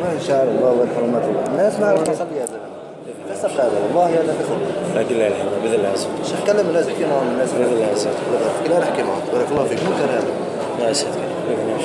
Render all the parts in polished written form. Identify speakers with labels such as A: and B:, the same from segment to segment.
A: ما شاء الله والحرمات الله الناس ما عرفوا صلي يا زلمة كسب هذا والله هذا كسب
B: لكن لا الحمد بإذن الله عز وجل.
A: شيخ كلم الناس كثير معهم الناس
B: بإذن الله عز وجل.
A: كنا نحكي معه بارك الله فيك مو كان هذا
B: لا أسعدك بإذن الله.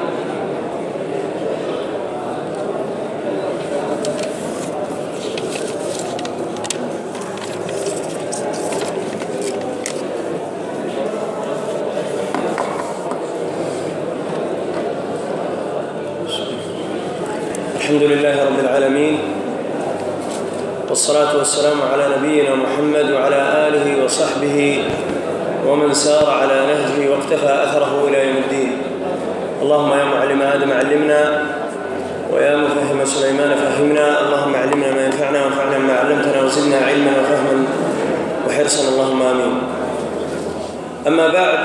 B: الحمد لله رب العالمين، والصلاة والسلام على نبينا محمد وعلى آله وصحبه ومن سار على نهجه واقتفى أثره إلى يوم الدين. اللهم يا معلم آدم علمنا، ويا مفهم سليمان فهمنا. اللهم علمنا ما ينفعنا وانفعنا ما علمتنا، وزدنا علما وفهما وحرصا، اللهم آمين. أما بعد،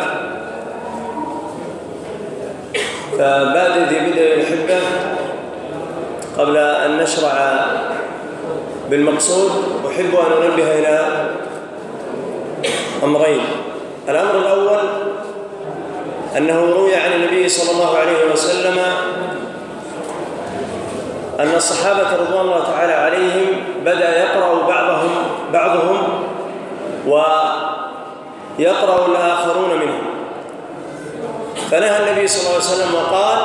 B: فبادئ ذي بدء الأحبة قبل أن نشرع بالمقصود أحب أن أنبه إلى أمرين. الأمر الأول أنه روي عن النبي صلى الله عليه وسلم أن الصحابة رضوان الله تعالى عليهم بدأ يقرأ بعضهم ويقرأ الآخرون منهم، فنهى النبي صلى الله عليه وسلم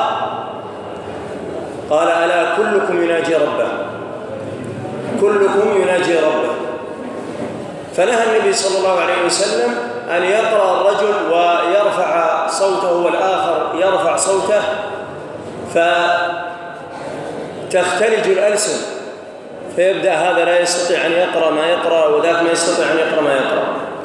B: قال ألا كلكم يناجي ربه، كلكم يناجي ربه. فنهى النبي صلى الله عليه وسلم أن يقرأ الرجل ويرفع صوته والآخر يرفع صوته فتختلج الألسن، فيبدأ هذا لا يستطيع أن يقرأ ما يقرأ وذاك ما يستطيع أن يقرأ ما يقرأ.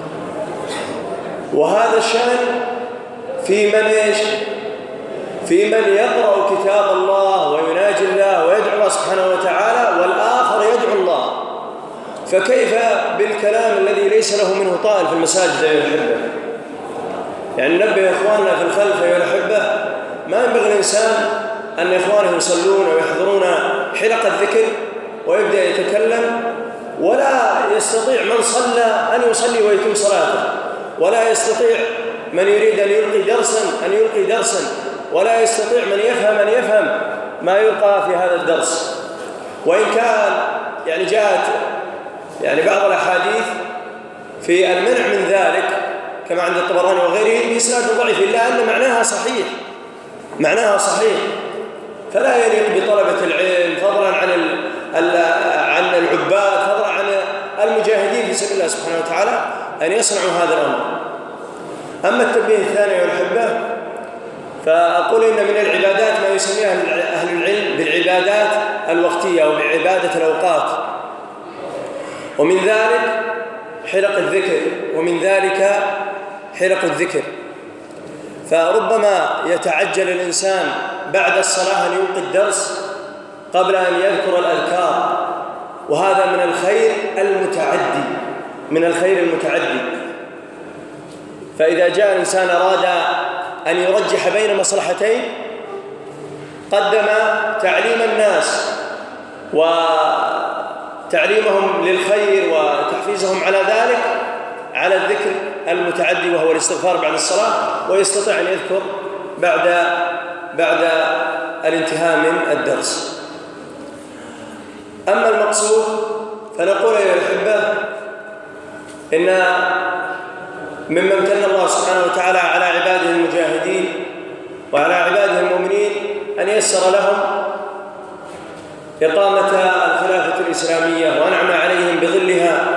B: وهذا الشأن في من إيش؟ في من يقرأ كتاب الله ويناجي الله ويدعو الله سبحانه وتعالى، والآخر يدعو الله. فكيف بالكلام الذي ليس له منه طائل في المساجد أيها الأحبة؟ يعني ننبه إخواننا في الخلف أيها الأحبة، ما ينبغي الإنسان أن إخوانه يصلون ويحضرون حلقة ذكر ويبدأ يتكلم، ولا يستطيع من صلى أن يصلي ويتم صلاته، ولا يستطيع من يريد أن يلقي درسا ولا يستطيع من يفهم ما يلقى في هذا الدرس. وإن كان يعني جاءت يعني بعض الأحاديث في المنع من ذلك كما عند الطبراني وغيره بإسناد ضعيف، إلا أن معناها صحيح، فلا يليق بطلبة العلم فضلا عن العباد فضلا عن المجاهدين في سبيل الله سبحانه وتعالى أن يصنعوا هذا الأمر. أما التنبيه الثاني والحبة، فأقول إن من العبادات ما يسميها أهل العلم بالعبادات الوقتية أو بعبادة الأوقات، ومن ذلك حلق الذكر، فربما يتعجل الإنسان بعد الصلاة أن يلقي الدرس قبل أن يذكر الأذكار، وهذا من الخير المتعدي. فإذا جاء الإنسان أراد أن يرجح بين مصلحتين قدم تعليم الناس وتعليمهم للخير وتحفيزهم على ذلك على الذكر المتعدي وهو الاستغفار بعد الصلاة، ويستطيع أن يذكر بعد الانتهاء من الدرس. أما المقصود فنقول أيها الأحبة إن مما امتن الله سبحانه وتعالى على عباده المجاهدين وعلى عباده المؤمنين أن ييسر لهم إقامة الخلافة الإسلامية وأنعم عليهم بظلها،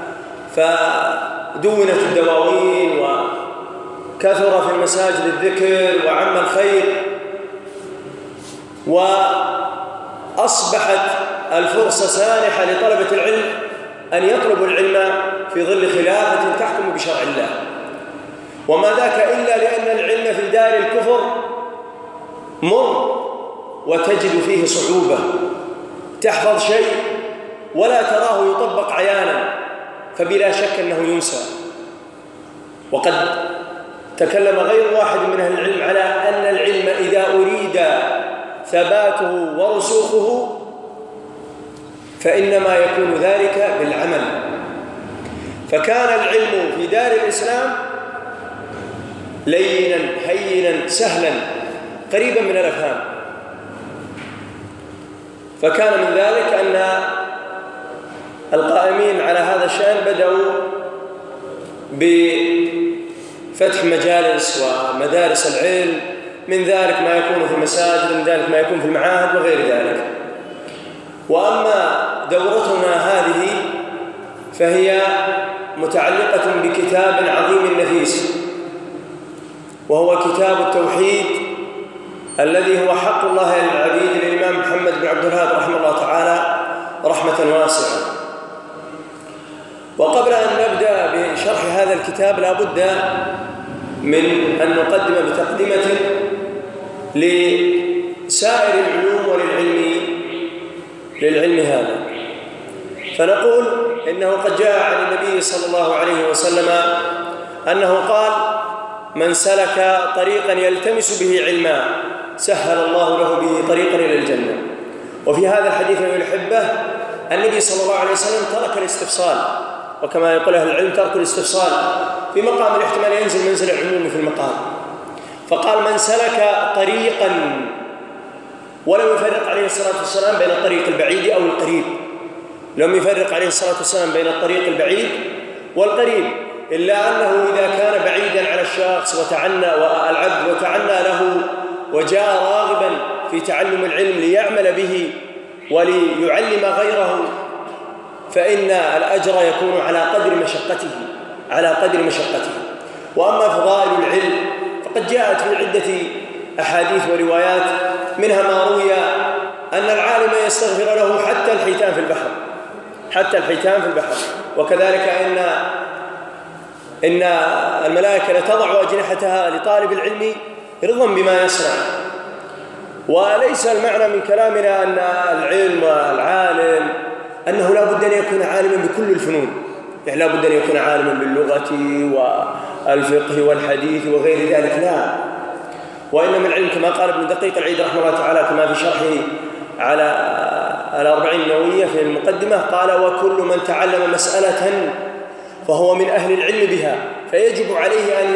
B: فدونت الدواوين وكثر في المساجد الذكر وعم الخير، وأصبحت الفرصة سانحة لطلبة العلم أن يطلبوا العلم في ظل خلافة تحكم بشرع الله. وما ذاك إلا لأن العلم في دار الكفر مر وتجد فيه صعوبة، تحفظ شيء ولا تراه يطبق عيانا، فبلا شك أنه ينسى. وقد تكلم غير واحد من أهل العلم على أن العلم إذا أريد ثباته ورسوخه فإنما يكون ذلك بالعمل. فكان العلم في دار الإسلام لينا هينا سهلا قريبا من الأفهام، فكان من ذلك أن القائمين على هذا الشأن بدأوا بفتح مجالس ومدارس العلم، من ذلك ما يكون في المساجد، من ذلك ما يكون في المعاهد وغير ذلك. وأما دورتنا هذه فهي متعلقة بكتاب عظيم نفيس، وهو كتاب التوحيد الذي هو حق الله للعبيد للإمام محمد بن عبد الوهاب رحمه الله تعالى رحمة واسعة. وقبل أن نبدأ بشرح هذا الكتاب لا بد من أن نقدم بتقدمة لسائر العلوم وللعلم هذا. فنقول إنه قد جاء عن النبي صلى الله عليه وسلم أنه قال: من سلك طريقا يلتمس به علما سهل الله له به طريقا إلى الجنة. وفي هذا الحديث من الحبة النبي صلى الله عليه وسلم ترك الاستفصال، وكما يقول أهل العلم ترك الاستفصال في مقام الاحتمال ينزل منزل العموم في المقام، فقال: من سلك طريقا، ولم يفرق عليه الصلاة والسلام بين الطريق البعيد أو القريب، لم يفرق عليه الصلاة والسلام بين الطريق البعيد والقريب، إلا أنه إذا كان بعيدا على الشخص والعبد وتعنى له وجاء راغبا في تعلم العلم ليعمل به وليعلم غيره، فإن الأجر يكون على قدر مشقته. وأما فضائل العلم فقد جاءت في عدة أحاديث وروايات، منها ما روي أن العالم يستغفر له حتى الحيتان في البحر، وكذلك إن الملائكة لتضع أجنحتها لطالب العلم رضا بما يصنع. وليس المعنى من كلامنا أن العلم والعالم أنه لا بد أن يكون عالما بكل الفنون، يعني لا بد أن يكون عالما باللغة والفقه والحديث وغير ذلك، لا. وإنما العلم كما قال ابن دقيق العيد رحمه الله تعالى كما في شرحه على 40 النووية في المقدمة، قال: وكل من تعلم مسألة فهو من أهل العلم بها، فيجب عليه أن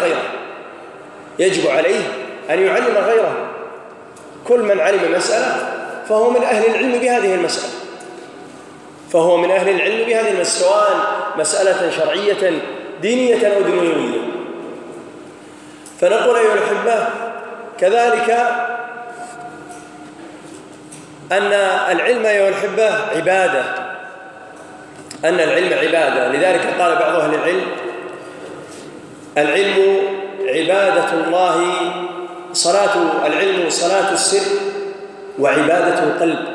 B: يعلم غيره. كل من علم مسألة فهو من أهل العلم بهذه المسألة، سواء مسألة شرعية دينية أو دنيوية. فنقول أيها الأحبة كذلك أن العلم أيها الأحبة عبادة، لذلك قال بعض أهل العلم: العلم عبادة الله، العلم صلاة السر وعبادة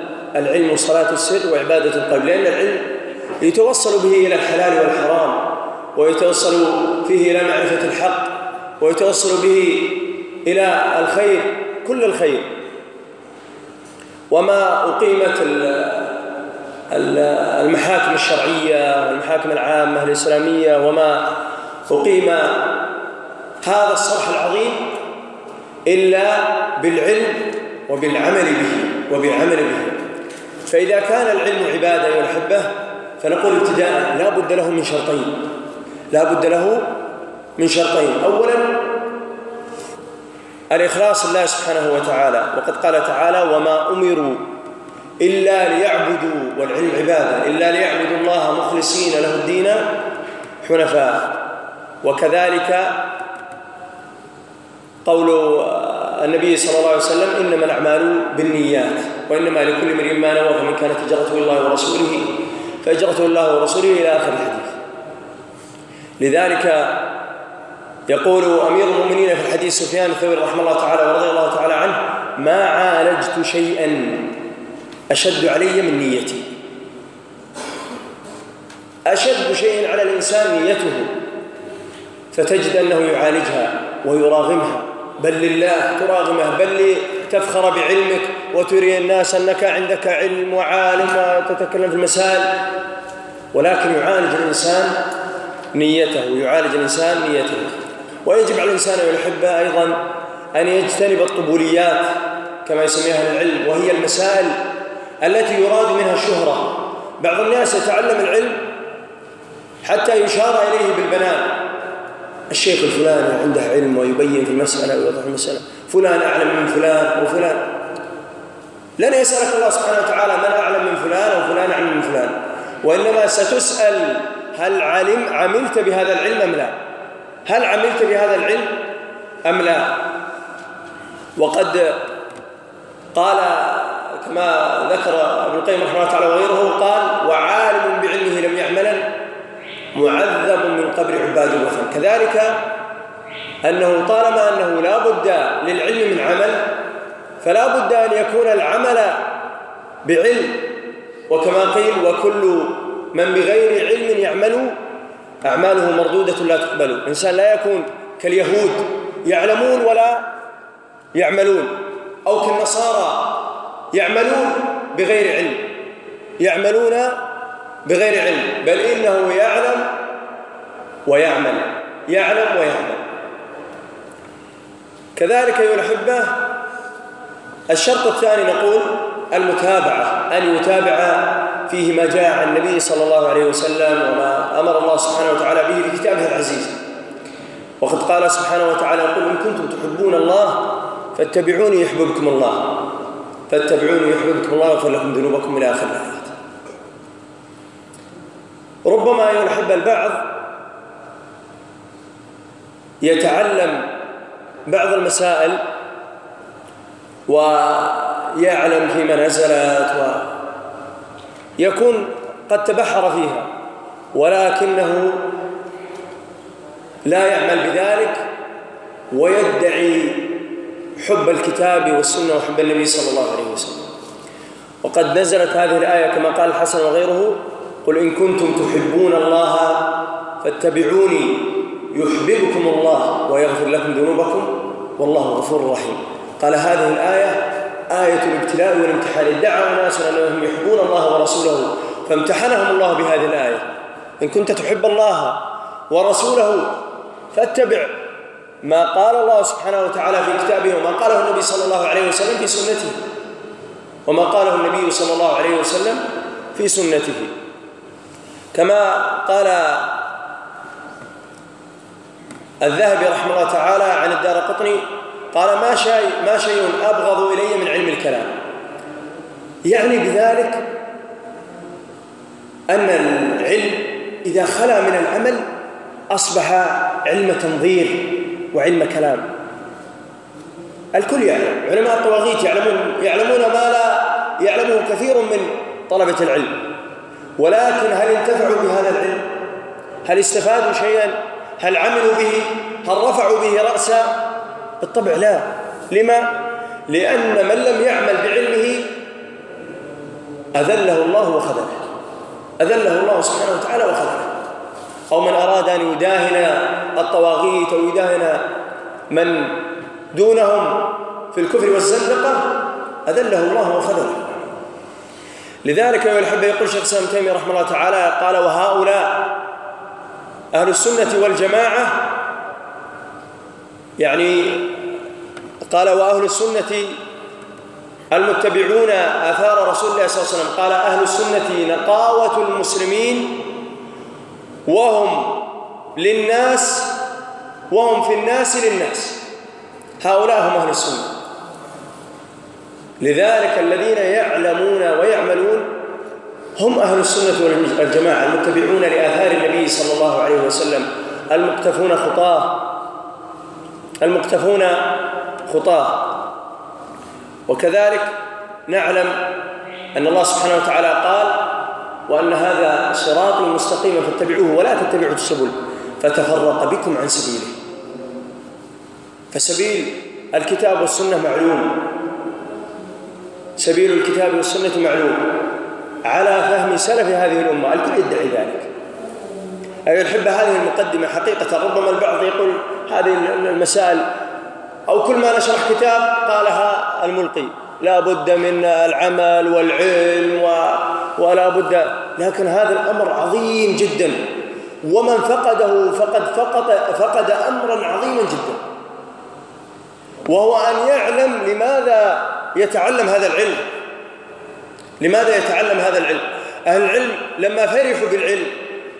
B: القلب، لأن العلم يتوصل به إلى الحلال والحرام، ويتوصل فيه إلى معرفة الحق، ويتوصل به إلى الخير، كل الخير. وما أقيمت المحاكم الشرعية والمحاكم العامة الإسلامية، وما أقيم هذا الصرح العظيم إلا بالعلم وبالعمل به. فإذا كان العلم عبادة أيها الأحبة فنقول ابتداء لا بد له من شرطين. أولا الإخلاص لله سبحانه وتعالى، وقد قال تعالى: وما أمروا إلا ليعبدوا، والعلم عبادة، إلا ليعبدوا الله مخلصين له الدين حنفاء. وكذلك قول النبي صلى الله عليه وسلم: إنما الأعمال بالنيات وإنما لكل امرئ ما نوى، فمن كانت هجرته إلى الله ورسوله فهجرته الله ورسوله إلى آخر الحديث. لذلك يقول أمير المؤمنين في الحديث سفيان الثوري رحمه الله تعالى ورضي الله تعالى عنه: ما عالجت شيئا أشد علي من نيتي. أشد شيء على الإنسان نيته، فتجد أنه يعالجها ويراغمها، بل لله تراغمه، بل تفخر بعلمك وتري الناس أنك عندك علم وعالم وتتكلم في المسائل، ولكن يعالج الإنسان نيته. ويجب على الإنسان ويحبها أيضا أن يجتنب الطبوليات كما يسميها أهل العلم، وهي المسائل التي يراد منها الشهرة. بعض الناس يتعلم العلم حتى يشار إليه بالبنان: الشيخ الفلاني عنده علم ويبين في المسألة ويوضح المسألة، فلان أعلم من فلان وفلان. لن يسألك الله سبحانه وتعالى من أعلم من فلان أو فلان أعلم من فلان، وإنما ستسأل هل عملت بهذا العلم أم لا؟ هل عملت بهذا العلم أم لا؟ وقد قال كما ذكر ابن القيم رحمه الله تعالى وغيره، قال وعالم بعلمه لم يعملا معذب من قبر عباد الوثن. كذلك أنه طالما أنه لا بد للعلم من عمل، فلا بد أن يكون العمل بعلم، وكما قيل وكل من بغير علم يعمل أعماله مردودة لا تقبل. الإنسان لا يكون كاليهود يعلمون ولا يعملون، أو كالنصارى يعملون بغير علم، يعملون بغير علم، بل إنه يعلم ويعمل، يعلم ويعمل. كذلك أيها الأحبة الشرط الثاني نقول المتابعة، أن يتابع فيه ما جاء عن النبي صلى الله عليه وسلم وما أمر الله سبحانه وتعالى به في كتابه العزيز. وقد قال سبحانه وتعالى قل إن كنتم تحبون الله فاتبعوني يحببكم الله، فاتبعوني يحببكم الله ويغفر لكم ذنوبكم إلى آخر الآيات. ربما أيها الأحبة البعض يتعلم بعض المسائل ويعلم فيما نزلت ويكون قد تبحر فيها، ولكنه لا يعمل بذلك ويدعي حب الكتاب والسنة وحب النبي صلى الله عليه وسلم. وقد نزلت هذه الآية كما قال الحسن وغيره قل إن كنتم تحبون الله فاتبعوني يحببكم الله ويغفر لكم ذنوبكم والله غفور رحيم. قال هذه الآية آية الابتلاء والامتحان. ادعى ناس أنهم يحبون الله ورسوله فامتحنهم الله بهذه الآية. إن كنت تحب الله ورسوله فاتبع ما قال الله سبحانه وتعالى في كتابه وما قاله النبي صلى الله عليه وسلم في سنته، وما قاله النبي صلى الله عليه وسلم في سنته. كما قال الذهبي رحمه الله تعالى عن الدارقطني قال ما شيء أبغض إلي من علم الكلام، يعني بذلك أن العلم إذا خلا من العمل أصبح علم تنظير وعلم كلام. الكل يعلم، علماء الطواغيت يعلمون ما لا يعلمه كثير من طلبة العلم، ولكن هل انتفعوا بهذا العلم؟ هل استفادوا شيئا؟ هل عملوا به؟ هل رفعوا به رأسا؟ بالطبع لا. لما؟ لأن من لم يعمل بعلمه أذله الله وخذله، أذله الله سبحانه وتعالى وخذله. أو من أراد أن يداهن الطواغيت أو يداهن من دونهم في الكفر والزندقة أذله الله وخذله. لذلك أيها الأحبة يقول شيخ الإسلام ابن تيمية رحمه الله تعالى قال وهؤلاء أهل السنة والجماعة، يعني قال وأهل السنة المتبعون آثار رسول الله صلى الله عليه وسلم، قال أهل السنة نقاوة المسلمين وهم للناس وهم في الناس للناس، هؤلاء هم أهل السنة. لذلك الذين يعلمون ويعملون هم أهل السنة والجماعة المتبعون لآثار النبي صلى الله عليه وسلم المقتفون خطاه. وكذلك نعلم أن الله سبحانه وتعالى قال وأن هذا صراطي مستقيما فاتبعوه ولا تتبعوا السبل فتفرق بكم عن سبيله. فسبيل الكتاب والسنة معلوم، سبيل الكتاب والسنة معلوم على فهم سلف هذه الأمة، الكل يدعي ذلك. أيها الأحبة هذه المقدمة حقيقة ربما البعض يقول هذه المسائل أو كل ما نشرح كتاب قالها الملقي لا بد من العمل والعلم ولا بد، لكن هذا الأمر عظيم جدا، ومن فقده فقد أمرا عظيما جدا، وهو أن يعلم لماذا يتعلم هذا العلم. لماذا يتعلم هذا العلم؟ أهل العلم لما فرحوا بالعلم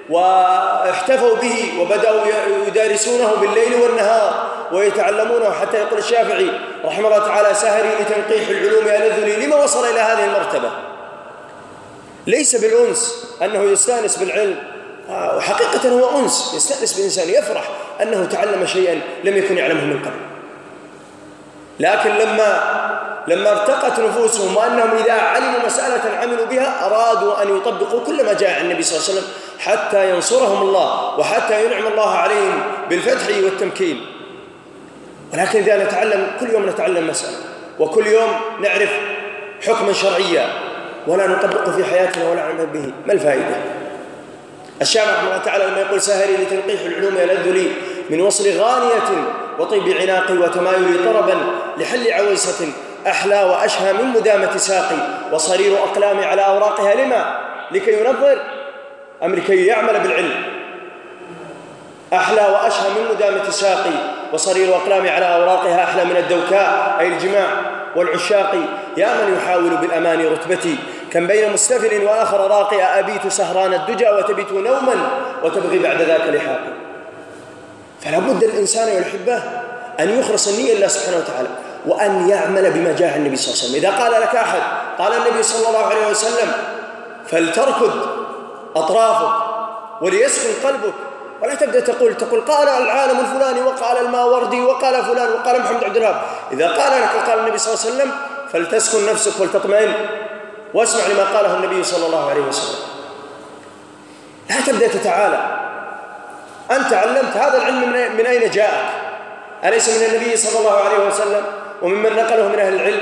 B: واحتفوا به وبدأوا يدارسونه بالليل والنهار ويتعلمونه، حتى يقول الشافعي رحمه الله تعالى: سهري لتنقيح العلوم ألذ لي. لما وصل إلى هذه المرتبة؟ ليس بالأنس أنه يستانس بالعلم، وحقيقة هو أنس، يستانس بالإنسان، يفرح أنه تعلم شيئا لم يكن يعلمه من قبل. لكن لما ارتقت نفوسهم وأنهم إذا علموا مسألة عملوا بها أرادوا أن يطبقوا كل ما جاء عن النبي صلى الله عليه وسلم حتى ينصرهم الله وحتى ينعم الله عليهم بالفتح والتمكين. ولكن إذا نتعلم كل يوم نتعلم مسألة، وكل يوم نعرف حكما شرعيا ولا نطبقه في حياتنا ولا نعمل به، ما الفائدة؟ الشافعي رحمه الله تعالى لما يقول: سهري لتنقيح العلوم يلذ لي من وصل غانية وطيب عناقي وتمايل طربا لحل عويسة أحلى وأشهى من مدامة ساقي وصرير أقلامي على أوراقها. لما؟ لكي ينظر أم لكي يعمل بالعلم؟ أحلى وأشهى من مدامة ساقي وصرير أقلامي على أوراقها أحلى من الدوكاء أي الجماع والعشاق. يا من يحاول بالأمان رتبتي كم بين مستفل وآخر راقي أبيت سهران الدجى وتبيت نوما وتبغي بعد ذاك لحاقي. فلا بد الإنسان يحبه أن يخلص النية لله سبحانه وتعالى، وأن يعمل بما جاء النبي صلى الله عليه وسلم. إذا قال لك أحد، قال النبي صلى الله عليه وسلم، فلتركض أطرافك وليسكن قلبك، ولا تبدأ تقول قال العالم الفلاني وقال الماوردي وقال فلان وقال محمد عبد الوهاب. إذا قال لك قال النبي صلى الله عليه وسلم فلتسكن نفسك ولتطمئن واسمع لما قاله النبي صلى الله عليه وسلم. لا تبدأ تتعالى. أنت علمت هذا العلم من أين جاءك؟ أليس من النبي صلى الله عليه وسلم وممن نقله من أهل العلم؟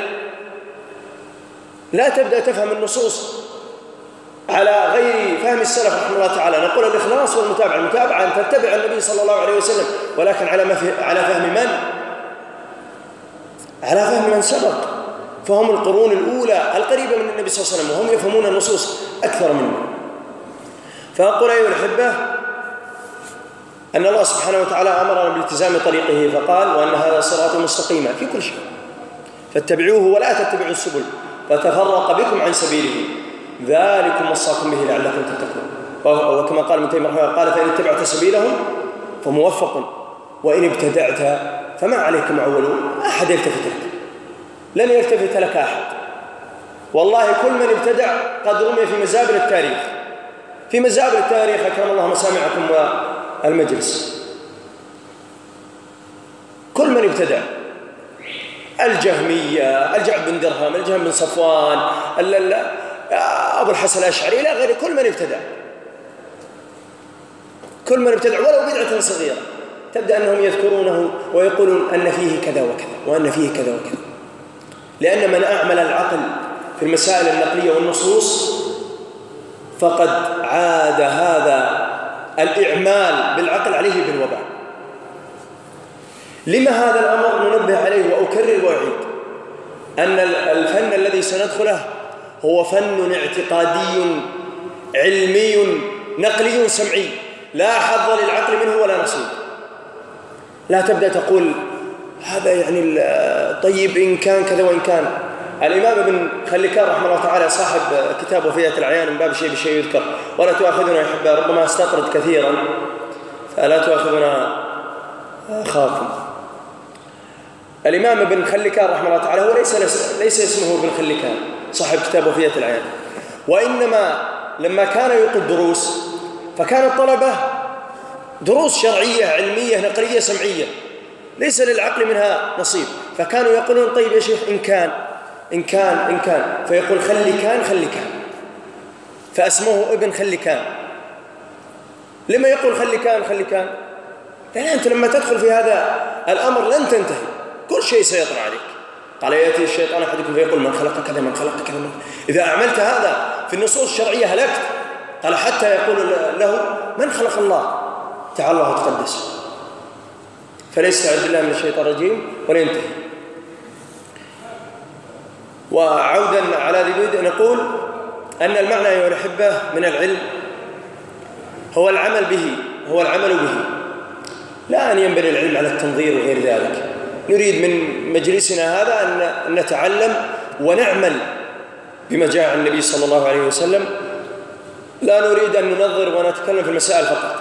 B: لا تبدأ تفهم النصوص على غير فهم السلف رحمه الله تعالى. نقول الإخلاص والمتابعة. المتابعة أن تتبع النبي صلى الله عليه وسلم، ولكن على فهم من؟ على فهم من سبق، فهم القرون الأولى القريبة من النبي صلى الله عليه وسلم، وهم يفهمون النصوص أكثر منه. فأقول أيها الأحبة أن الله سبحانه وتعالى أمرنا بالالتزام طريقه، فقال: وأن هذا صراط مستقيما في كل شيء فاتبعوه ولا تتبعوا السبل فتفرق بكم عن سبيله ذلكم وصاكم به لعلكم تتقون. وكما قال ابن تيمية رحمه الله قال: فإن اتبعت سبيلهم فموفق وإن ابتدعت فما عليك معولون. أحد يلتفت لك، لن يلتفت لك أحد. والله كل من ابتدع قد رمي في مزابل التاريخ، في مزابل التاريخ. أكرم الله مسامعكم والمجلس. كل من ابتدع، الجهمية، الجعد بن درهم، الجهم بن صفوان، أبو الحسن الأشعري إلى غيره، كل من ابتدع، كل من ابتدع ولو بدعة صغيرة، تبدأ أنهم يذكرونه ويقولون أن فيه كذا وكذا وأن فيه كذا وكذا. لأن من أعمل العقل في المسائل النقلية والنصوص فقد عاد هذا الإعمال بالعقل عليه بالوباء. لما هذا الأمر ننبه عليه وأكرر وأعيد؟ أن الفن الذي سندخله هو فن اعتقادي علمي نقلي سمعي، لا حظ للعقل منه ولا نصيب. لا تبدأ تقول هذا يعني طيب إن كان كذا وإن كان. الإمام ابن خلكان رحمه الله تعالى صاحب كتاب وفية العيان من باب شيء بشيء يذكر، ولا تؤاخذنا يا أحبة، ربما استطرد كثيرا فلا تؤاخذنا خاكم. الإمام ابن خلكان رحمه الله تعالى هو ليس اسمه ابن خلكان صاحب كتاب وفية العيان، وإنما لما كان يلقي الدروس فكان الطلبة دروس شرعية علمية نقلية سمعية ليس للعقل منها نصيب، فكانوا يقولون طيب يا شيخ إن كان فيقول خلكان فأسموه ابن خلكان. لما يقول خلكان؟ لأن أنت لما تدخل في هذا الأمر لن تنتهي، كل شيء سيطرأ عليك. قال يأتي الشيطان أحدكم فيقول من خلق كذا من خلق كذا. إذا أعملت هذا في النصوص الشرعية هلكت. قال حتى يقول له من خلق الله تعالى الله تقدس، فليستعذ بالله من الشيطان الرجيم ولا ينتهي. وعودا على ذي نقول أن المعنى أيها الأحبة من العلم هو العمل به، لا أن ينبني العلم على التنظير وغير ذلك. نريد من مجلسنا هذا أن نتعلم ونعمل بما جاء عن النبي صلى الله عليه وسلم، لا نريد أن ننظر ونتكلم في المسائل فقط،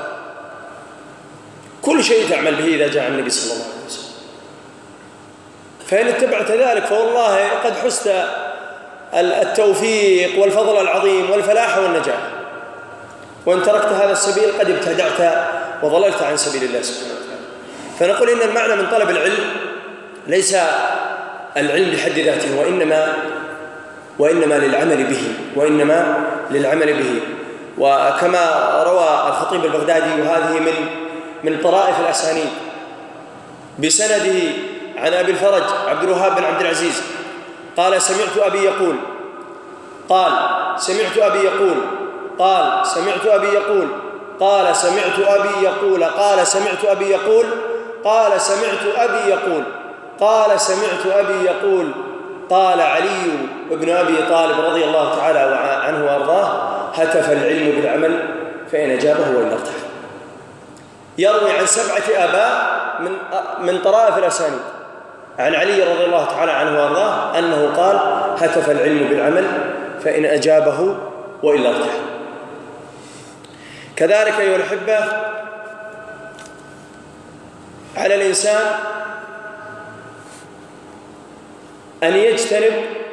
B: كل شيء تعمل به إذا جاء النبي صلى الله عليه وسلم. فإن اتبعت ذلك فوالله قد حست التوفيق والفضل العظيم والفلاح والنجاح، وإن تركت هذا السبيل قد ابتدعت وضللت عن سبيل الله سبحانه وتعالى. فنقول إن المعنى من طلب العلم ليس العلم بحد ذاته، وإنما للعمل به. وكما روى الخطيب البغدادي، وهذه من طرائف الأسانيد بسنده عن أبي الفرج عبد الوهاب بن عبد العزيز قال: سمعت أبي يقول قال سمعت أبي يقول قال سمعت أبي يقول قال سمعت أبي يقول قال سمعت أبي يقول قال سمعت أبي يقول قال سمعت أبي يقول قال علي بن أبي طالب رضي الله تعالى عنه وأرضاه: هتف العلم بالعمل فإن أجابه وإن ارتاح. يروي عن 7 آباء من طرائف الأسانيد عن علي رضي الله تعالى عنه وأرضاه أنه قال: هتف العلم بالعمل فإن أجابه وإلا ارتاح. كذلك أيها الأحبة، على الإنسان أن يجتنب،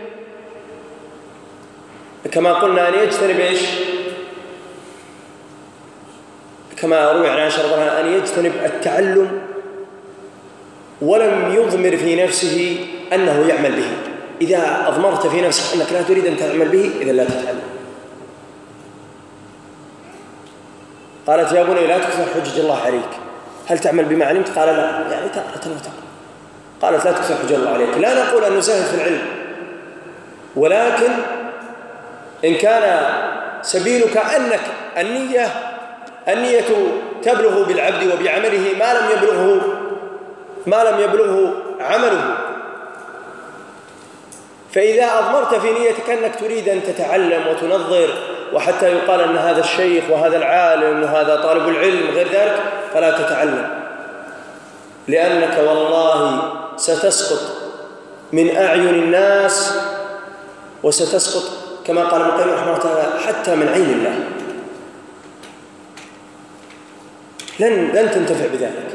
B: كما قلنا، أن يجتنب إيش؟ كما روي عن عائشة رضي الله عنها أن يجتنب التعلم ولم يضمر في نفسه أنه يعمل به. إذا أضمرت في نفسك أنك لا تريد أن تعمل به، إذا لا تتعلم. قالت: يا بني لا تكثر حجج الله عليك، هل تعمل بما علمت؟ قال: لا، يعني تارة وتارة. قالت: لا تكثر حجج الله عليك. لا نقول أن نزهد في العلم، ولكن إن كان سبيلك أنك النية تبلغ بالعبد وبعمله ما لم يبلغه عمله، فإذا أضمرت في نيتك أنك تريد أن تتعلم وتنظر، وحتى يقال أن هذا الشيخ وهذا العالم وهذا طالب العلم غير ذلك، فلا تتعلم، لأنك والله ستسقط من أعين الناس، وستسقط كما قال ابن القيم رحمه الله تعالى حتى من عين الله. لن تنتفع بذلك.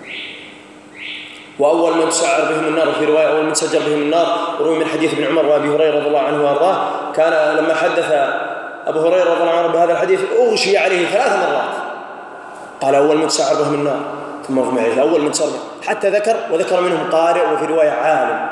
B: وأول من تسعر بهم النار، في رواية أول من سجر بهم النار، وروي من حديث ابن عمر وأبي هريرة رضي الله عنه وأرضاه، كان لما حدث أبو هريرة رضي الله عنه بهذا الحديث أغشي عليه 3 مرات. قال: أول من تسعر بهم النار، ثم أغمى عليه، أول من تسعر بهم، حتى وذكر منهم قارئ، وفي رواية عالم.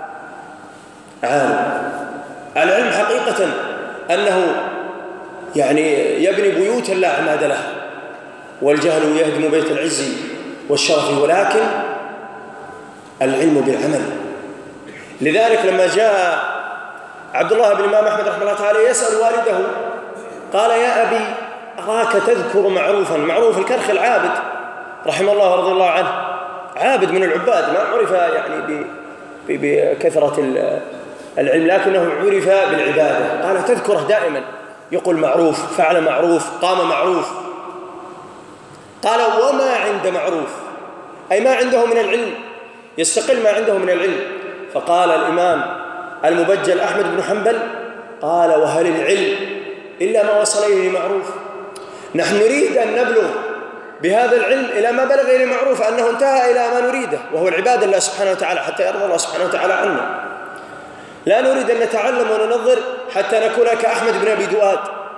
B: العلم حقيقة أنه يعني يبني بيوتا لا عماد لها، والجهل يهدم بيت العز والشرف، ولكن العلم بالعمل. لذلك لما جاء عبد الله بن الإمام أحمد رحمه الله تعالى يسأل والده، قال: يا أبي أراك تذكر معروفا، معروف الكرخ العابد رحمه الله رضي الله عنه، عابد من العباد، ما عرف يعني بكثرة العلم، لكنه عرف بالعبادة. قال: تذكره دائما، يقول معروف، فعل معروف، قام معروف. قال: وما عند معروف، أي ما عنده من العلم، يستقل ما عنده من العلم. فقال الإمام المبجل أحمد بن حنبل: قال: وهل العلم إلا ما وصل إليه معروف؟ نحن نريد أن نبلغ بهذا العلم إلى ما بلغ إليه معروف، أنه انتهى إلى ما نريده، وهو العبادة لله سبحانه وتعالى، حتى يرضى الله سبحانه وتعالى عنا. لا نريد أن نتعلم وننظر حتى نكون كأحمد بن أبي دؤاد،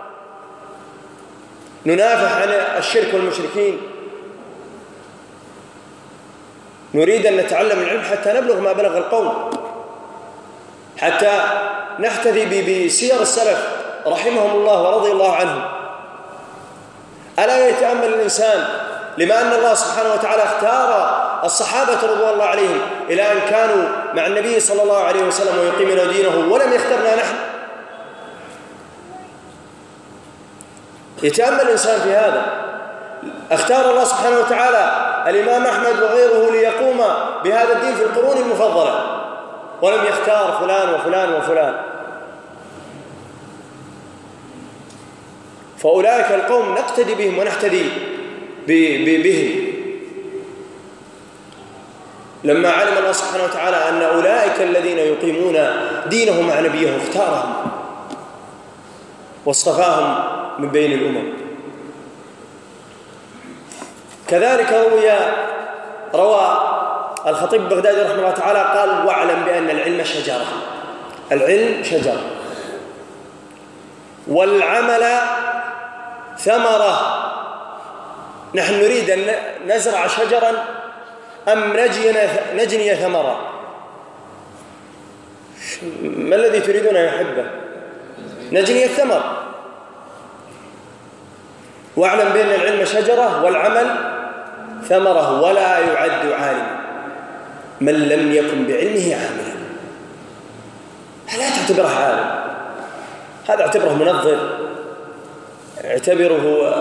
B: ننافح عن الشرك والمشركين. نريد أن نتعلم العلم حتى نبلغ ما بلغ القوم، حتى نحتذي بسير السلف رحمهم الله ورضي الله عنهم. ألا يتأمل الإنسان لما أن الله سبحانه وتعالى اختار الصحابة رضوان الله عليهم إلى أن كانوا مع النبي صلى الله عليه وسلم ويقيمون دينه، ولم يخترنا نحن. يتأمل الإنسان في هذا. اختار الله سبحانه وتعالى الإمام أحمد وغيره ليقوم بهذا الدين في القرون المفضلة، ولم يختار فلان وفلان وفلان. فأولئك القوم نقتدي بهم ونحتدي بهم. لما علم الله سبحانه وتعالى أن أولئك الذين يقيمون دينه مع نبيه اختارهم واصطفاهم من بين الأمم. كذلك روى الخطيب البغدادي رحمه الله تعالى قال: واعلم بأن العلم شجرة، العلم شجرة، والعمل ثمرة. نحن نريد أن نزرع شجرا أم نجني ثمرة؟ ما الذي تريدون يا أحبة؟ نجني الثمر. واعلم بأن العلم شجرة والعمل ثمره، ولا يعد عالما من لم يكن بعلمه عاملا. لا تعتبره عالم، هذا اعتبره منظر، اعتبره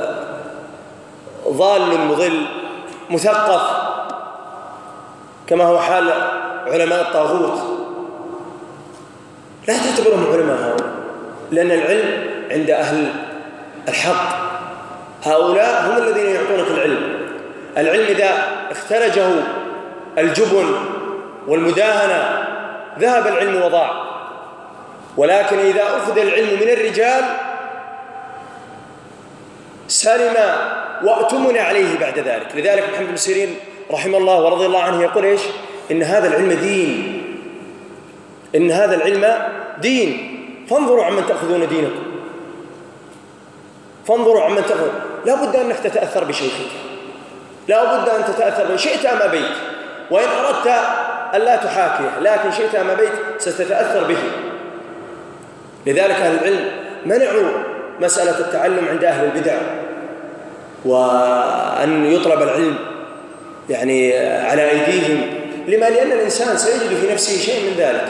B: ضال مضل مثقف، كما هو حال علماء الطاغوت. لا تعتبرهم علماء هؤلاء، لأن العلم عند أهل الحق، هؤلاء هم الذين يعطونك العلم. العلم إذا اختلجه الجبن والمداهنة ذهب العلم وضاع، ولكن إذا أخذ العلم من الرجال سلم وأتمن عليه بعد ذلك. لذلك محمد بن سيرين رحمه الله ورضي الله عنه يقول إيش؟ إن هذا العلم دين، إن هذا العلم دين، فانظروا عمن تأخذون دينكم، فانظروا عمن تأخذون. لا بد أنك تتأثر بشيخك، لا بد أن تتأثر به، شئت أم أبيت، وإن أردت أن لا تحاكيه، لكن شئت أم أبيت ستتأثر به. لذلك أهل العلم منعوا مسألة التعلم عند أهل البدع، وأن يطلب العلم يعني على أيديهم. لما؟ لأن الإنسان سيجد في نفسه شيء من ذلك،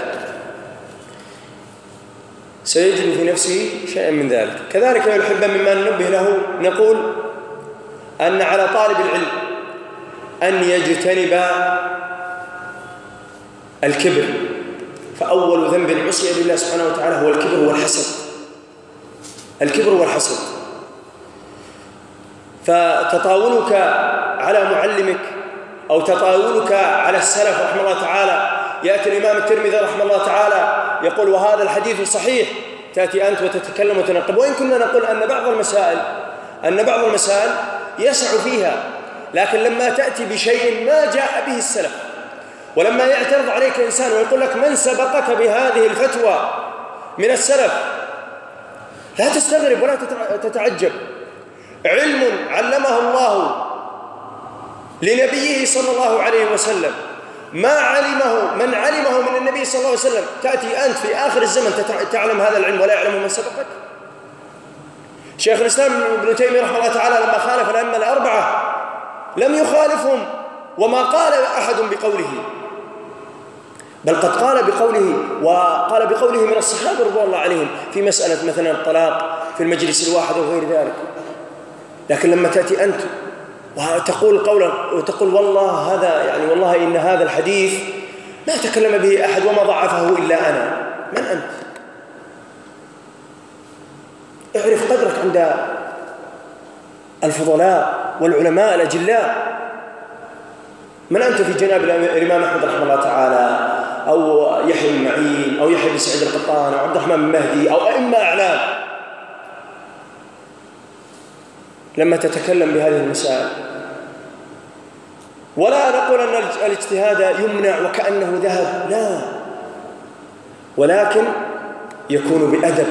B: سيجد في نفسه شيء من ذلك. كذلك يا الأحبة مما ننبه له نقول أن على طالب العلم أن يجتنب الكبر، فأول ذنب عصي لله سبحانه وتعالى هو الكبر والحسد، الكبر والحسد. فتطاولك على معلمك أو تطاولك على السلف رحمه الله تعالى، يأتي الإمام الترمذي رحمه الله تعالى يقول وهذا الحديث صحيح، تأتي أنت وتتكلم وتنقب. وإن كنا نقول أن بعض المسائل يسع فيها، لكن لما تأتي بشيء ما جاء به السلف، ولما يعترض عليك إنسان ويقول لك من سبقك بهذه الفتوى من السلف، لا تستغرب ولا تتعجب. علم علمه الله لنبيه صلى الله عليه وسلم، ما علمه من علمه من النبي صلى الله عليه وسلم، تأتي أنت في آخر الزمن تعلم هذا العلم ولا يعلمه من سبقك. شيخ الإسلام ابن تيمية رحمه الله تعالى لما خالف الأئمة الأربعة لم يخالفهم وما قال أحد بقوله، بل قد قال بقوله، وقال بقوله من الصحابة رضوان الله عليهم في مسألة مثلا الطلاق في المجلس الواحد وغير ذلك. لكن لما تأتي أنت وتقول قولا وتقول والله هذا يعني والله إن هذا الحديث ما تكلم به أحد وما ضعفه إلا أنا، من أنت؟ اعرف قدرك عند الفضلاء والعلماء الأجلاء. من أنت في جناب الإمام أحمد رحمه الله تعالى أو يحيى بن معين أو يحيى بن سعيد القطان أو عبد الرحمن بن مهدي أو أئمة أعلام لما تتكلم بهذه المسائل؟ ولا نقول أن الاجتهاد يمنع وكأنه ذهب، لا، ولكن يكون بأدب،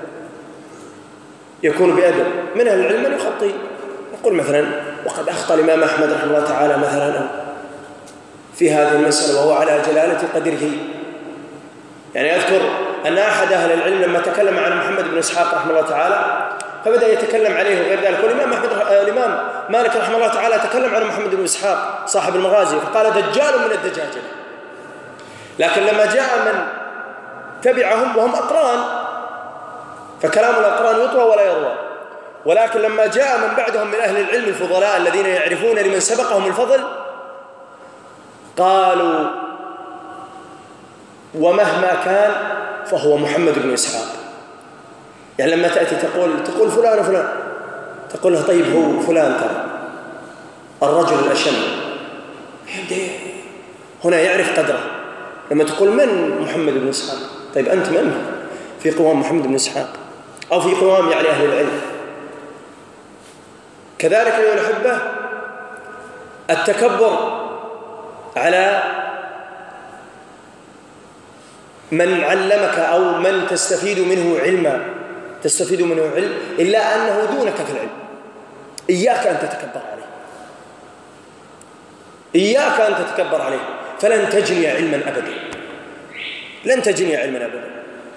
B: يكون بأدب. من أهل العلم من يخطي، نقول مثلا وقد أخطأ الإمام أحمد رحمه الله تعالى مثلا في هذه المسألة وهو على جلالة قدره. يعني أذكر أن أحد أهل العلم لما تكلم عن محمد بن إسحاق رحمه الله تعالى فبدأ يتكلم عليه وغير ذلك، والإمام مالك رحمه الله تعالى تكلم عن محمد بن إسحاق صاحب المغازي فقال دجال من الدجاجة. لكن لما جاء من تبعهم وهم أقران فكلام الأقران يطوى ولا يروى، ولكن لما جاء من بعدهم من أهل العلم الفضلاء الذين يعرفون لمن سبقهم الفضل قالوا ومهما كان فهو محمد بن إسحاق. يعني لما تأتي تقول فلان وفلان، تقول له طيب هو فلان ترى الرجل الأشم، هنا يعرف قدره. لما تقول من محمد بن إسحاق، طيب أنت من في قوام محمد بن إسحاق؟ أو في قوام يعني أهل العلم. كذلك أيها الأحبة التكبر على من علمك أو من تستفيد منه علم إلا أنه دونك في العلم، إياك أن تتكبر عليه، إياك أن تتكبر عليه، فلن تجني علما أبدا، لن تجني علما أبدا.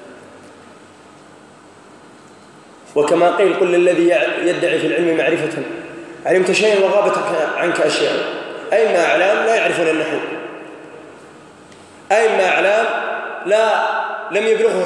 B: وكما قيل قل للذي يدعي في العلم معرفة علمت شيئا وغابت عنك أشياء. أي ما أعلام لا يعرفون النحو، أي ما أعلام لم يبلغه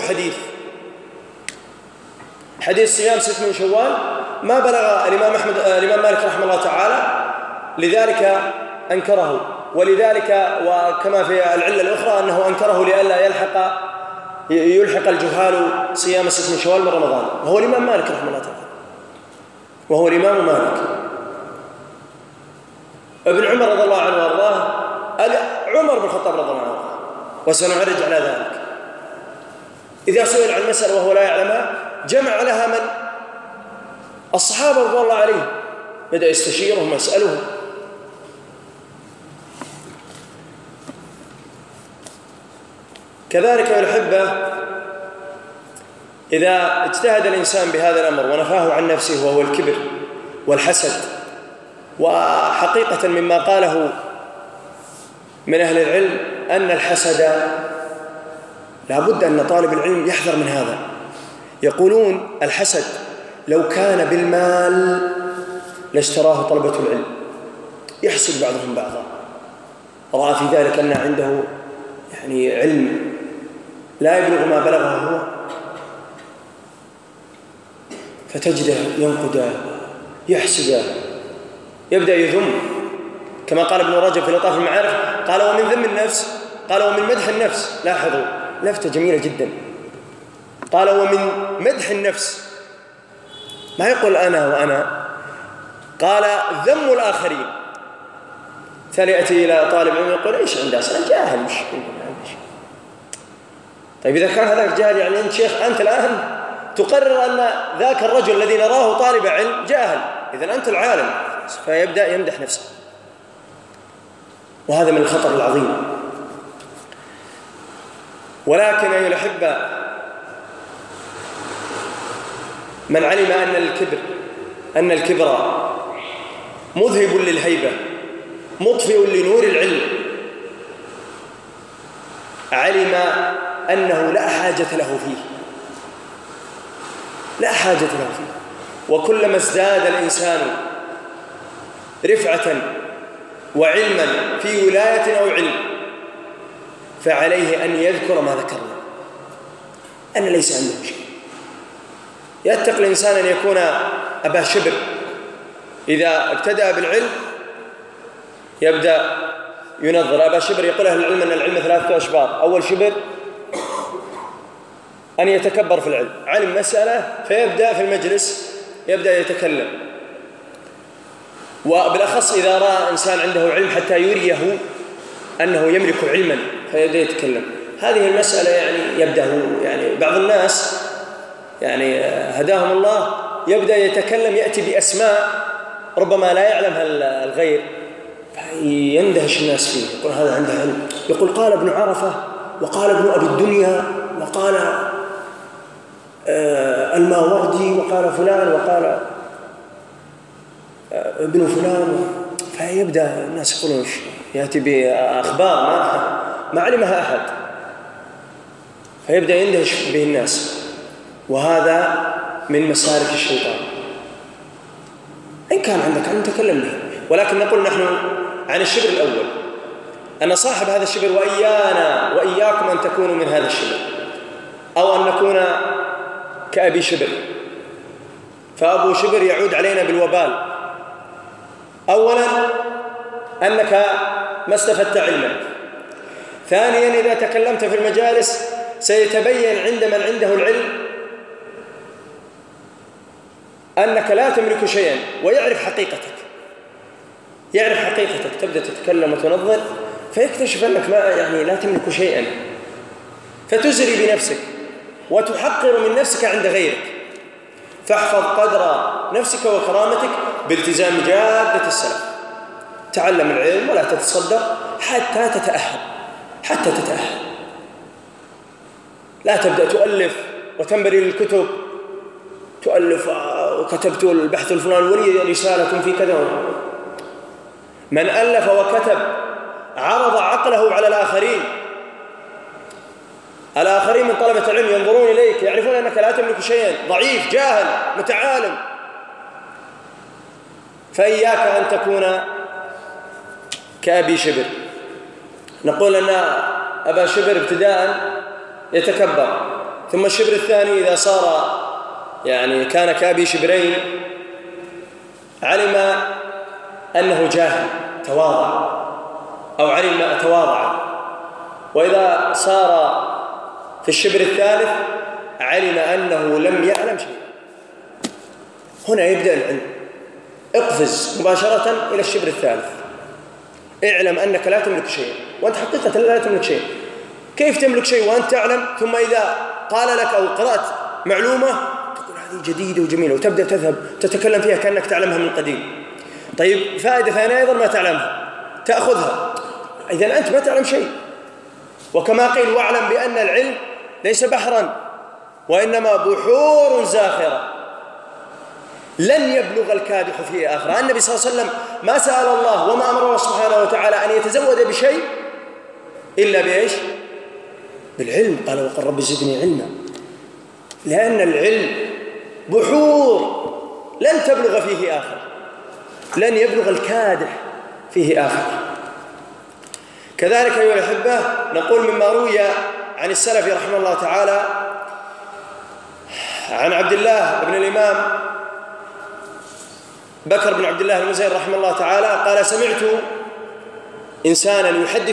B: حديث صيام 6 من شوال ما بلغ الإمام مالك رحمه الله تعالى، لذلك أنكره. ولذلك وكما في العلة الأخرى أنه أنكره لئلا يلحق الجهال صيام 6 من شوال من رمضان، وهو الإمام مالك رحمه الله تعالى، وهو الإمام مالك. ابن عمر رضي الله عنه وارضاه، عمر بن الخطاب رضي الله عنه وارضاه، وسنعرج على ذلك، إذا سئل عن مسألة وهو لا يعلمها جمع لها من الصحابة رضي الله عليهم، بدأ يستشيرهم ويسألهم. كذلك يا الأحبة إذا اجتهد الإنسان بهذا الأمر ونفاه عن نفسه وهو الكبر والحسد، وحقيقة مما قاله من أهل العلم أن الحسد لا بد أن طالب العلم يحذر من هذا. يقولون الحسد لو كان بالمال لاشتراه طلبة العلم، يحسد بعضهم بعضا، رأى في ذلك أن عنده يعني علم لا يبلغ ما بلغه هو، فتجده ينقده يحسده، يبدأ يذم، كما قال ابن رجب في لطاف المعارف، قال ومن ذم النفس، قال ومن مدح النفس، لاحظوا لفتة جميلة جدا، قال ومن مدح النفس، ما يقول أنا وأنا، قال ذم الآخرين. ثاني يأتي إلى طالب علم يقول إيش عنده أصلا جاهل، مش طيب إذا كان هذاك جاهل يعني أنت شيخ، أنت الآن تقرر أن ذاك الرجل الذي نراه طالب علم جاهل، إذن أنت العالم، فيبدأ يمدح نفسه، وهذا من الخطر العظيم. ولكن أيها الأحبة من علم أن الكبر مذهب للهيبة مطفئ لنور العلم، علم أنه لا حاجة له فيه، لا حاجة له فيه. وكلما ازداد الإنسان رفعة وعلما في ولاية أو علم فعليه أن يذكر ما ذكرنا، أن ليس عنده شيء. يتقي الإنسان أن يكون أبا شبر، إذا ابتدأ بالعلم يبدأ ينظر. أبا شبر يقول أهل العلم أن العلم 3 أشبار. أول شبر أن يتكبر في العلم، علم مسألة فيبدأ في المجلس يبدأ يتكلم، وبالأخص إذا رأى إنسان عنده علم حتى يريه أنه يملك علما فيبدأ يتكلم. هذه المسألة يعني يبدأ يعني بعض الناس يعني هداهم الله يبدأ يتكلم، يأتي بأسماء ربما لا يعلمها الغير، فيندهش الناس فيه، يقول هذا عنده علم، يقول قال ابن عرفة، وقال ابن أبي الدنيا، وقال الماوردي، وقال فلان، وقال ابن فلان، فيبدأ الناس يقولون يأتي بأخبار ما علمها أحد، فيبدأ يندهش به الناس، وهذا من مسالك الشيطان. إن كان عندك علم تكلم به، ولكن نقول نحن عن الشبر الأول، أن صاحب هذا الشبر وإيانا وإياكم أن تكونوا من هذا الشبر، أو أن نكون كأبي شبر. فأبو شبر يعود علينا بالوبال. أولا أنك ما استفدت علما، ثانيا إذا تكلمت في المجالس سيتبين عند من عنده العلم أنك لا تملك شيئا ويعرف حقيقتك، تبدأ تتكلم وتنظر فيكتشف أنك لا تملك شيئا، فتزري بنفسك وتحقر من نفسك عند غيرك، فاحفظ قدر نفسك وكرامتك بالتزام جادة السلف. تعلم العلم ولا تتصدق حتى تتأهل. لا تبدأ تؤلف وتنبري للكتب، تؤلف وكتبت البحث الفلاني ولي رسالة في كذا. من ألف وكتب عرض عقله على الآخرين من طلبة العلم ينظرون إليك يعرفون أنك لا تملك شيئا، ضعيف جاهل متعالم. فإياك أن تكون كأبي شبر. نقول أن أبا شبر ابتداء يتكبر، ثم الشبر الثاني إذا صار كان كأبي شبرين علم أنه جاهل تواضع، أو علم تواضع. وإذا صار في الشبر الثالث علم أنه لم يعلم شيء. هنا يبدأ العلم. اقفز مباشرة إلى الشبر الثالث. اعلم أنك لا تملك شيء، وأنت حقيقة لا تملك شيء. كيف تملك شيء وأنت تعلم؟ ثم إذا قال لك أو قرأت معلومة تقول هذه جديدة وجميلة، وتبدأ تذهب تتكلم فيها كأنك تعلمها من قديم. طيب فائدة ثانية أيضا ما تعلمها تأخذها، إذن أنت ما تعلم شيء. وكما قيل واعلم بأن العلم ليس بحرا وإنما بحور زاخرة لن يبلغ الكادح فيه آخرة. النبي صلى الله عليه وسلم ما سأل الله وما أمر الله سبحانه وتعالى أن يتزود بشيء إلا بإيش؟ بالعلم. قال وقل رب زدني علما، لأن العلم بحور لن تبلغ فيه آخر، لن يبلغ الكادح فيه آخر. كذلك أيها الأحبة نقول مما روي عن السلف رحمه الله تعالى عن عبد الله بن الإمام بكر بن عبد الله المزني رحمه الله تعالى قال سمعت إنسانا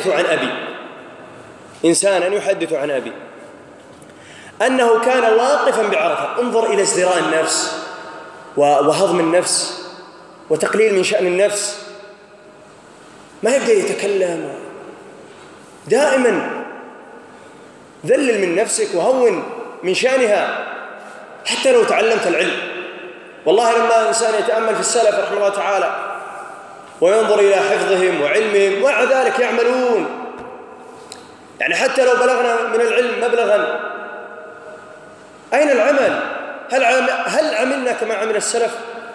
B: يحدث عن أبي أنه كان واقفا بعرفة. انظر إلى ازدراء النفس وهضم النفس وتقليل من شأن النفس. ما يبدأ يتكلم، دائما ذلل من نفسك وهون من شأنها حتى لو تعلمت العلم. والله لما الإنسان يتأمل في السلف رحمه الله تعالى وينظر إلى حفظهم وعلمهم ومع ذلك يعملون، حتى لو بلغنا من العلم مبلغا أين العمل؟ هل عملنا كما عمل السلف؟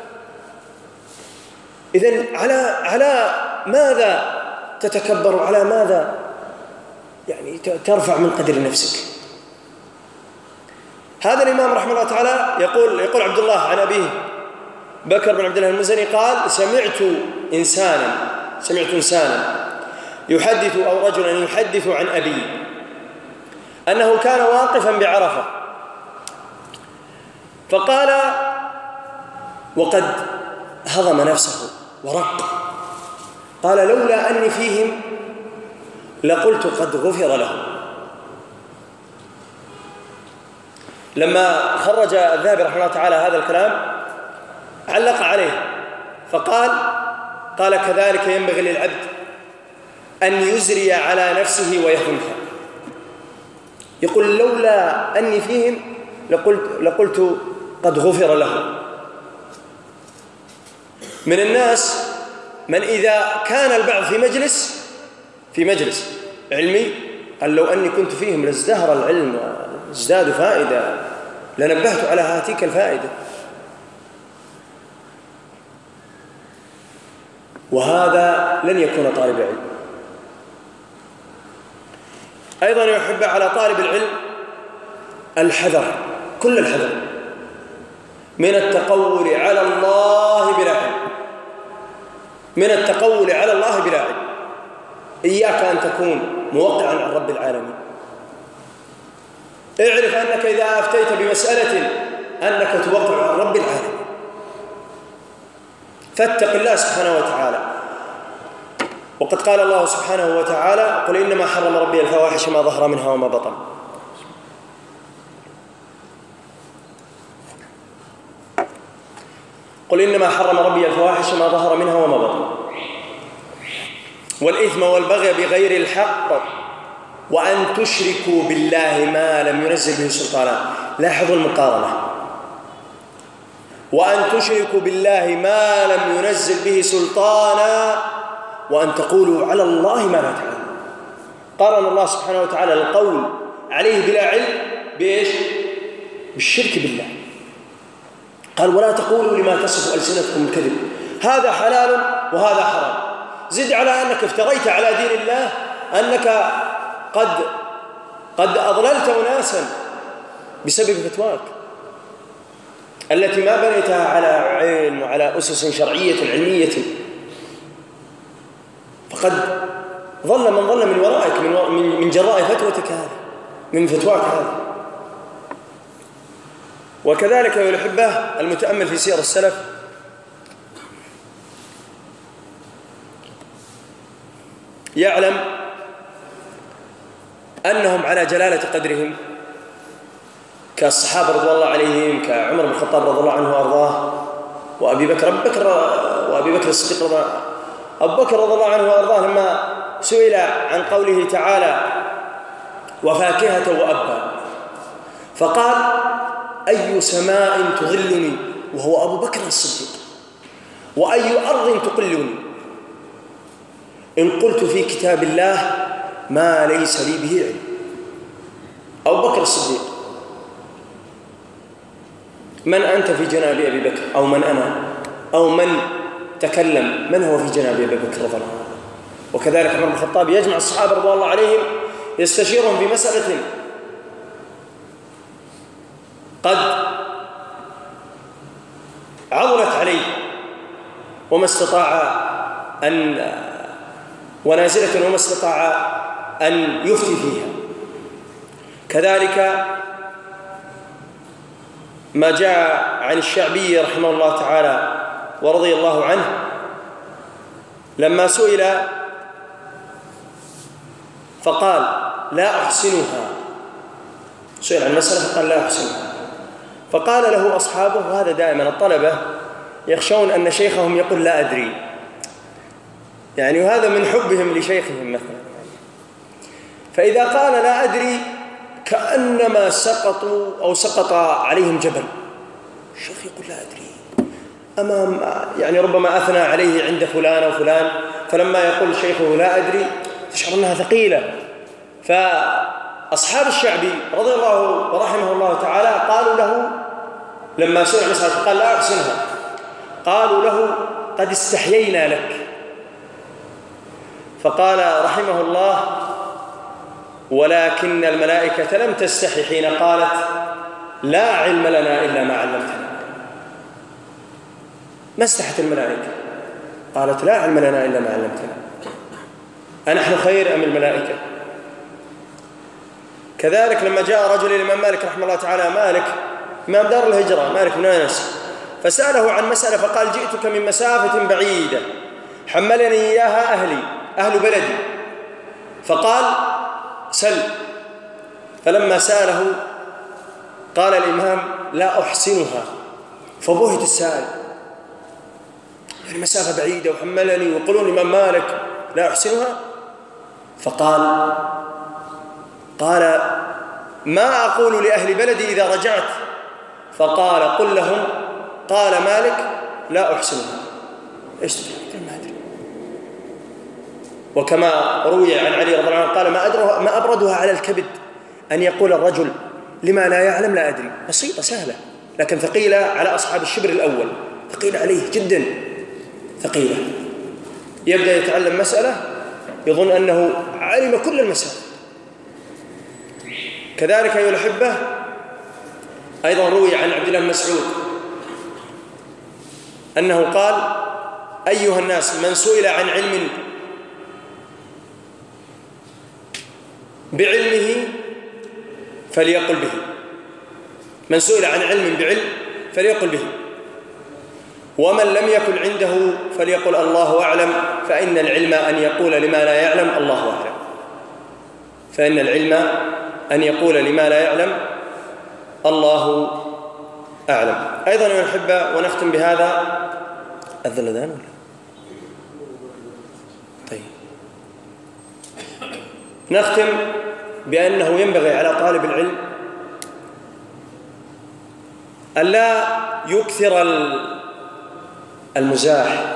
B: إذن على ماذا تتكبر؟ على ماذا ترفع من قدر نفسك؟ هذا الإمام رحمه الله تعالى يقول عبد الله عن أبيه بكر بن عبد الله المزني قال سمعت إنسانا يحدث أو رجلا يحدث عن أبيه أنه كان واقفا بعرفة فقال وقد هضم نفسه ورق، قال لولا أني فيهم لقلت قد غفر له. لما خرج الذهبي رحمه الله تعالى هذا الكلام علق عليه فقال كذلك ينبغي للعبد أن يزري على نفسه ويهضمها. يقول لولا أني فيهم لقلت قد غفر له. من الناس من إذا كان البعض في مجلس علمي قال لو أني كنت فيهم لازدهر العلم وازداد فائدة لنبهت على هاتيك الفائدة. وهذا لن يكون طالب علم. أيضا يحب على طالب العلم الحذر، كل الحذر من التقول على الله بلا علم. إياك أن تكون موقعا عن رب العالمين. اعرف أنك إذا أفتيت بمسألة أنك توقع عن رب العالمين، فاتق الله سبحانه وتعالى. وقد قال الله سبحانه وتعالى قل إنما حرم ربي الفواحش ما ظهر منها وما بطن. قل إنما حرم ربي الفواحش ما ظهر منها وما بطن والإثم والبغي بغير الحق وأن تشركوا بالله ما لم ينزل به سلطانا. لاحظوا المقارنة. وأن تشركوا بالله ما لم ينزل به سلطانا وأن تقولوا على الله ما لا تعلمون. قارن الله سبحانه وتعالى القول عليه بلا علم بإيش؟ بالشرك بالله. قال ولا تقولوا لما تصف ألسنتكم الكذب هذا حلال وهذا حرام. زد على أنك افتريت على دين الله أنك قد أضللت أناسا بسبب فتواك التي ما بنيتها على علم وعلى أسس شرعية علمية، فقد ضل من ضل من ورائك من جراء فتوتك هذه، من فتواك هذه. وكذلك أيها الأحبة المتأمل في سير السلف يعلم أنهم على جلالة قدرهم كالصحابة رضي الله عليهم، كعمر بن الخطاب رضي الله عنه وأرضاه، وأبي بكر الصديق أبو بكر رضي الله عنه وأرضاه لما سئل عن قوله تعالى وفاكهة وأبا فقال أي سماء تظلني وهو أبو بكر الصديق وأي أرض تقلني إن قلت في كتاب الله ما ليس لي به علم. أبو بكر الصديق من أنت في جناب أبي بكر أو من أنا أو من تكلم من هو في جناب أبي بكر رضي الله عنه. وكذلك عمر بن الخطاب يجمع الصحابة رضي الله عليهم يستشيرهم في مسألة قد عضلت عليه وما استطاع أن ونازلة وما استطاع أن يفتي فيها. كذلك ما جاء عن الشعبي رحمه الله تعالى ورضي الله عنه لما سئل فقال لا أحسنها، سئل عن مسألة فقال لا أحسنها، فقال له أصحابه، وهذا دائما الطلبة يخشون أن شيخهم يقول لا أدري، يعني وهذا من حبهم لشيخهم مثلا، فإذا قال لا أدري كأنما سقطوا أو سقط عليهم جبل. الشيخ يقول لا أدري أمام، يعني ربما أثنى عليه عند فلان وفلان، فلما يقول شيخه لا أدري تشعر أنها ثقيلة. فأصحاب الشعبي رضي الله ورحمه الله تعالى قالوا له لما سمع مسألة قال لا أحسنها، قالوا له قد استحيينا لك، فقال رحمه الله ولكن الملائكة لم تستحي حين قالت لا علم لنا إلا ما علمتنا. ما استحت الملائكة، قالت لا علم لنا إلا ما علمتنا. أنحن خير أم الملائكة؟ كذلك لما جاء رجل الإمام مالك رحمه الله تعالى، مالك إمام دار الهجرة مالك بن أنس، فسأله عن مسألة فقال جئتك من مسافة بعيدة حملني إياها أهل بلدي، فقال سل، فلما سأله قال الإمام لا أحسنها، فبهت السائل، يعني مسافة بعيدة وحملني ويقولون الإمام مالك لا أحسنها، قال ما أقول لأهل بلدي إذا رجعت، فقال قل لهم قال مالك لا أحسنها. إيش ما أدري. وكما روي عن علي رضي الله عنه قال ما أبردها على الكبد أن يقول الرجل لما لا يعلم لا أدري، بسيطة سهلة، لكن ثقيلة على أصحاب الشبر الأول، ثقيلة عليه جدا، ثقيلة. يبدأ يتعلم مسألة يظن أنه علم كل المسائل. كذلك أيها الأحبة أيضا روي عن عبد الله بن مسعود أنه قال أيها الناس من سئل عن علم بعلمه فليقل به، من سئل عن علم بعلم فليقل به، ومن لم يكن عنده فليقل الله أعلم، فإن العلم أن يقول لما لا يعلم الله أعلم، فإن العلم أن يقول لما لا يعلم الله أعلم. أيضا يا الأحبة ونختم بهذا الذلدان ولا؟ طيب نختم بأنه ينبغي على طالب العلم ألا يكثر المزاح،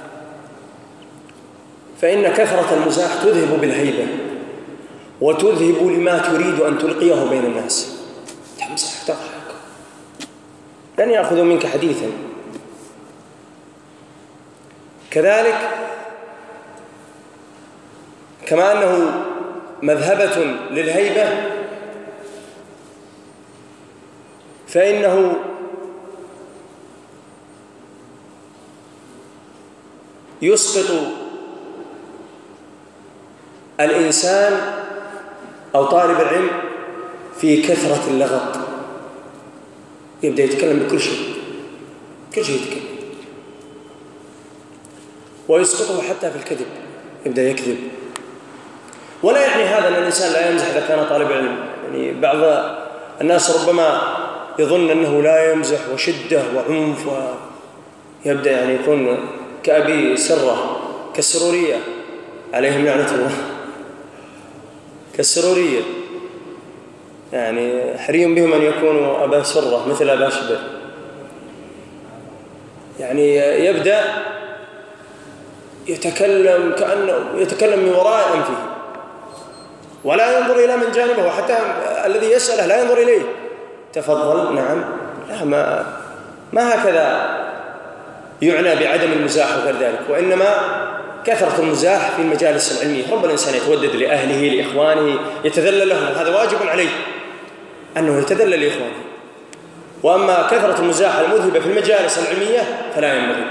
B: فإن كثرة المزاح تذهب بالهيبة وتذهب لما تريد أن تلقيه بين الناس. تمزح تضحك لن يأخذوا منك حديثا. كذلك كما أنه مذهبة للهيبة، فإنه يسقط الإنسان أو طالب العلم في كثرة اللغط، يبدأ يتكلم بكل شيء، كل شيء يتكلم، ويسقطه حتى في الكذب، يبدأ يكذب. ولا يعني هذا أن الإنسان لا يمزح إذا كان طالب علم. يعني بعض الناس ربما يظن أنه لا يمزح وشدة وعنف، ويبدأ يعني يكون كأبي سرة، كالسرورية عليهم لعنة الله، كالسرورية، يعني حري بهم أن يكونوا أبا سرة مثل أبا شبر. يعني يبدأ يتكلم كأنه يتكلم من وراء أنفه، ولا ينظر إلى من جانبه، وحتى الذي يسأله لا ينظر إليه. تفضل، نعم، لا، ما هكذا يعنى بعدم المزاح وغير ذلك، وإنما كثرة المزاح في المجالس العلمية. رب الإنسان يتودد لأهله لإخوانه، يتذلل لهم، هذا واجب عليه أنه يتذلل لإخوانه. وأما كثرة المزاح المذهبة في المجالس العلمية فلا ينبغي.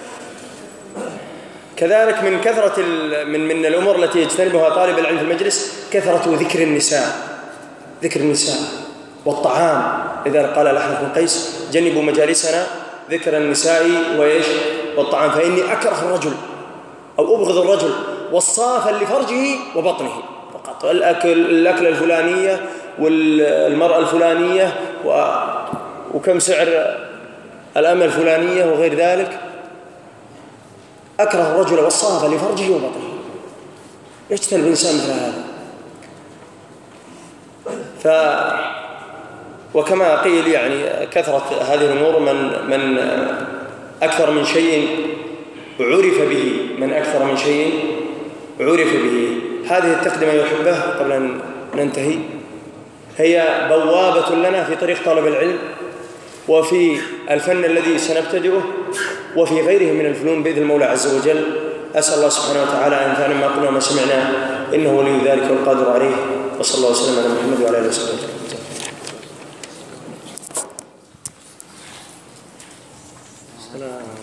B: كذلك من كثرة من الأمور التي يجتنبها طالب العلم في المجلس كثرة ذكر النساء والطعام. إذا قال الأحنف بن قيس: جنبوا مجالسنا ذكر النساء والطعام، فإني أكره الرجل أو أبغض الرجل وصافا لفرجه وبطنه فقط، الأكل الفلانية والمرأة الفلانية وكم سعر الأمة الفلانية وغير ذلك. أكره الرجل والصافا لفرجه وبطنه. يجتنب الإنسان مثل هذا. وكما قيل يعني كثرة هذه الأمور من أكثر من شيء عرف به. هذه التقدمة يحبه قبل أن ننتهي هي بوابة لنا في طريق طلب العلم، وفي الفن الذي سنبتدئه، وفي غيره من الفنون بإذن المولى عز وجل. أسأل الله سبحانه وتعالى أن ينفعنا ما قلنا وما سمعنا، إنه ولي ذلك والقادر عليه. وصلى الله وسلم على محمد وعلى آله وصحبه وسلم.